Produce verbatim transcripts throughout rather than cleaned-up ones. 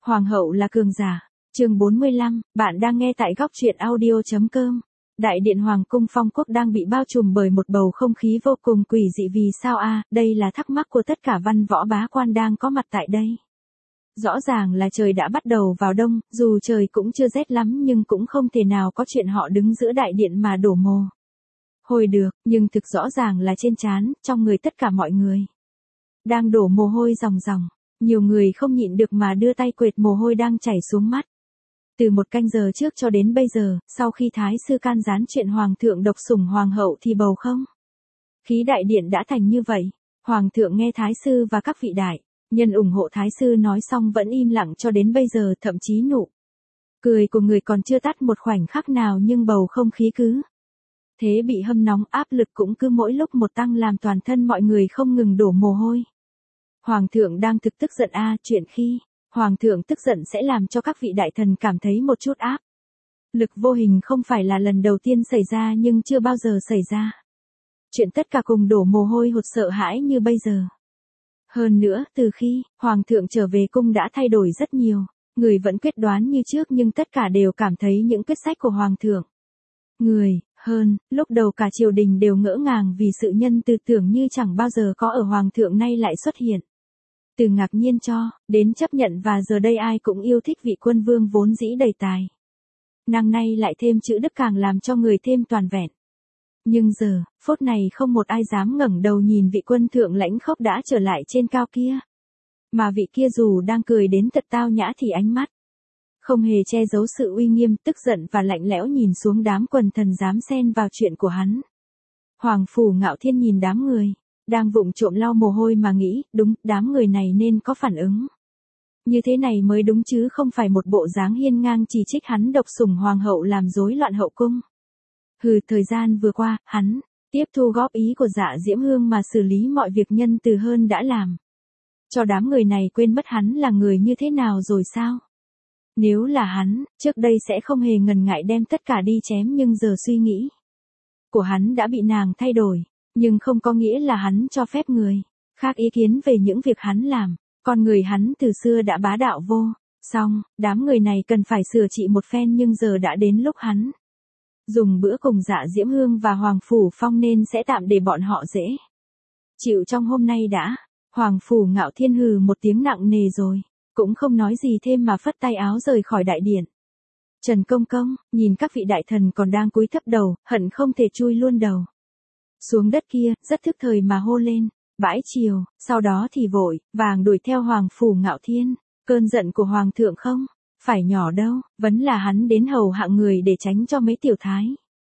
Hoàng hậu là cường giả. Chương bốn mươi lăm, bạn đang nghe tại góc truyện audio chấm com. Đại điện Hoàng cung Phong Quốc đang bị bao trùm bởi một bầu không khí vô cùng quỷ dị. Vì sao a? Đây là thắc mắc của tất cả văn võ bá quan đang có mặt tại đây. Rõ ràng là trời đã bắt đầu vào đông, dù trời cũng chưa rét lắm nhưng cũng không thể nào có chuyện họ đứng giữa đại điện mà đổ mồ hôi được, nhưng thực rõ ràng là trên trán, trong người tất cả mọi người đang đổ mồ hôi ròng ròng. Nhiều người không nhịn được mà đưa tay quệt mồ hôi đang chảy xuống mắt. Từ một canh giờ trước cho đến bây giờ, sau khi Thái sư can gián chuyện Hoàng thượng độc sủng Hoàng hậu thì bầu không khí đại điện đã thành như vậy. Hoàng thượng nghe Thái sư và các vị đại nhân ủng hộ Thái sư nói xong vẫn im lặng cho đến bây giờ, thậm chí nụ cười của người còn chưa tắt một khoảnh khắc nào nhưng bầu không khí cứ thế bị hâm nóng, áp lực cũng cứ mỗi lúc một tăng làm toàn thân mọi người không ngừng đổ mồ hôi. Hoàng thượng đang thực tức giận a, chuyện khi Hoàng thượng tức giận sẽ làm cho các vị đại thần cảm thấy một chút áp lực vô hình, không phải là lần đầu tiên xảy ra nhưng chưa bao giờ xảy ra chuyện tất cả cùng đổ mồ hôi hột sợ hãi như bây giờ. Hơn nữa, từ khi Hoàng thượng trở về cung đã thay đổi rất nhiều, người vẫn quyết đoán như trước nhưng tất cả đều cảm thấy những quyết sách của Hoàng thượng người hơn. Lúc đầu cả triều đình đều ngỡ ngàng vì sự nhân từ tưởng như chẳng bao giờ có ở Hoàng thượng nay lại xuất hiện. Từ ngạc nhiên cho đến chấp nhận, và giờ đây ai cũng yêu thích vị quân vương vốn dĩ đầy tài năng nay lại thêm chữ đức càng làm cho người thêm toàn vẹn. Nhưng giờ, phút này không một ai dám ngẩng đầu nhìn vị quân thượng lãnh khốc đã trở lại trên cao kia. Mà vị kia dù đang cười đến thật tao nhã thì ánh mắt không hề che giấu sự uy nghiêm, tức giận và lạnh lẽo nhìn xuống đám quần thần dám xen vào chuyện của hắn. Hoàng phủ Ngạo Thiên nhìn đám người đang vụng trộm lau mồ hôi mà nghĩ, đúng, đám người này nên có phản ứng như thế này mới đúng chứ không phải một bộ dáng hiên ngang chỉ trích hắn độc sủng hoàng hậu làm rối loạn hậu cung. Hừ, thời gian vừa qua, hắn tiếp thu góp ý của Dạ Diễm Hương mà xử lý mọi việc nhân từ hơn đã làm cho đám người này quên mất hắn là người như thế nào rồi sao? Nếu là hắn, trước đây sẽ không hề ngần ngại đem tất cả đi chém, nhưng giờ suy nghĩ của hắn đã bị nàng thay đổi, nhưng không có nghĩa là hắn cho phép người khác ý kiến về những việc hắn làm. Con người hắn từ xưa đã bá đạo vô song, đám người này cần phải sửa trị một phen, nhưng giờ đã đến lúc hắn dùng bữa cùng Dạ Diễm Hương và Hoàng Phủ Phong nên sẽ tạm để bọn họ dễ chịu trong hôm nay đã. Hoàng Phủ Ngạo Thiên hừ một tiếng nặng nề rồi cũng không nói gì thêm mà phất tay áo rời khỏi đại điện. Trần Công Công nhìn các vị đại thần còn đang cúi thấp đầu, hận không thể chui luôn đầu xuống đất kia, rất thức thời mà hô lên, bãi triều, sau đó thì vội vàng đuổi theo Hoàng Phủ Ngạo Thiên. Cơn giận của Hoàng thượng không phải nhỏ đâu, vẫn là hắn đến hầu hạ người để tránh cho mấy tiểu thái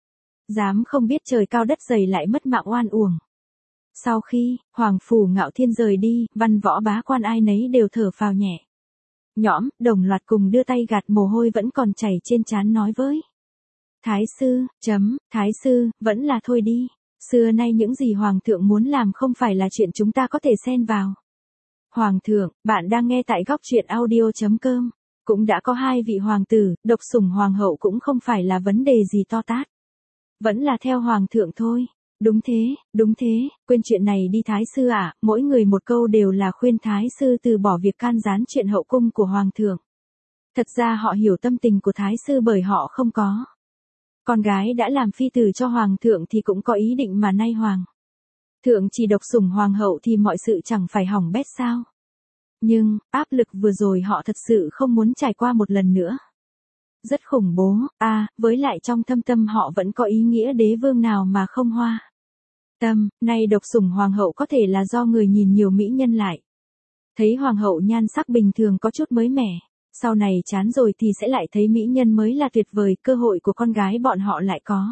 dám không biết trời cao đất dày lại mất mạng oan uổng. Sau khi Hoàng Phủ Ngạo Thiên rời đi, văn võ bá quan ai nấy đều thở phào nhẹ nhõm, đồng loạt cùng đưa tay gạt mồ hôi vẫn còn chảy trên trán, nói với Thái sư, chấm, Thái sư, vẫn là thôi đi. Xưa nay những gì Hoàng thượng muốn làm không phải là chuyện chúng ta có thể xen vào. Hoàng thượng, bạn đang nghe tại góc truyện audio chấm com. Cũng đã có hai vị hoàng tử, độc sủng hoàng hậu cũng không phải là vấn đề gì to tát. Vẫn là theo Hoàng thượng thôi. Đúng thế, đúng thế, quên chuyện này đi Thái sư ạ. Mỗi người một câu đều là khuyên Thái sư từ bỏ việc can gián chuyện hậu cung của Hoàng thượng. Thật ra họ hiểu tâm tình của Thái sư, bởi họ không có con gái đã làm phi tử cho Hoàng thượng thì cũng có ý định mà nay Hoàng thượng chỉ độc sủng hoàng hậu thì mọi sự chẳng phải hỏng bét sao. Nhưng, áp lực vừa rồi họ thật sự không muốn trải qua một lần nữa. Rất khủng bố, a à, với lại trong thâm tâm họ vẫn có ý nghĩa đế vương nào mà không hoa tâm. Nay độc sủng hoàng hậu có thể là do người nhìn nhiều mỹ nhân lại thấy hoàng hậu nhan sắc bình thường có chút mới mẻ, sau này chán rồi thì sẽ lại thấy mỹ nhân mới là tuyệt vời. Cơ hội của con gái bọn họ lại có.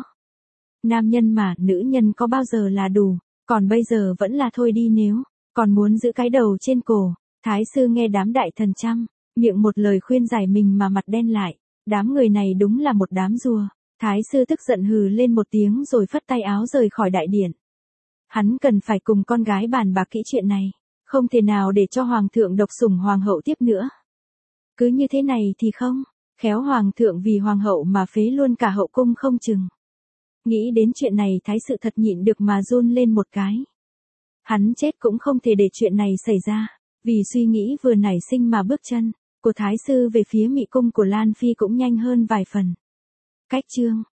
Nam nhân mà, nữ nhân có bao giờ là đủ, còn bây giờ vẫn là thôi đi nếu còn muốn giữ cái đầu trên cổ. Thái sư nghe đám đại thần chăm miệng một lời khuyên giải mình mà mặt đen lại. Đám người này đúng là một đám rùa. Thái sư tức giận hừ lên một tiếng rồi phất tay áo rời khỏi đại điện. Hắn cần phải cùng con gái bàn bạc kỹ chuyện này, không thể nào để cho Hoàng thượng độc sủng hoàng hậu tiếp nữa. Cứ như thế này thì không khéo Hoàng thượng vì hoàng hậu mà phế luôn cả hậu cung không chừng. Nghĩ đến chuyện này Thái sự thật nhịn được mà run lên một cái. Hắn chết cũng không thể để chuyện này xảy ra. Vì suy nghĩ vừa nảy sinh mà bước chân của Thái sư về phía mị cung của Lan Phi cũng nhanh hơn vài phần. Cách chương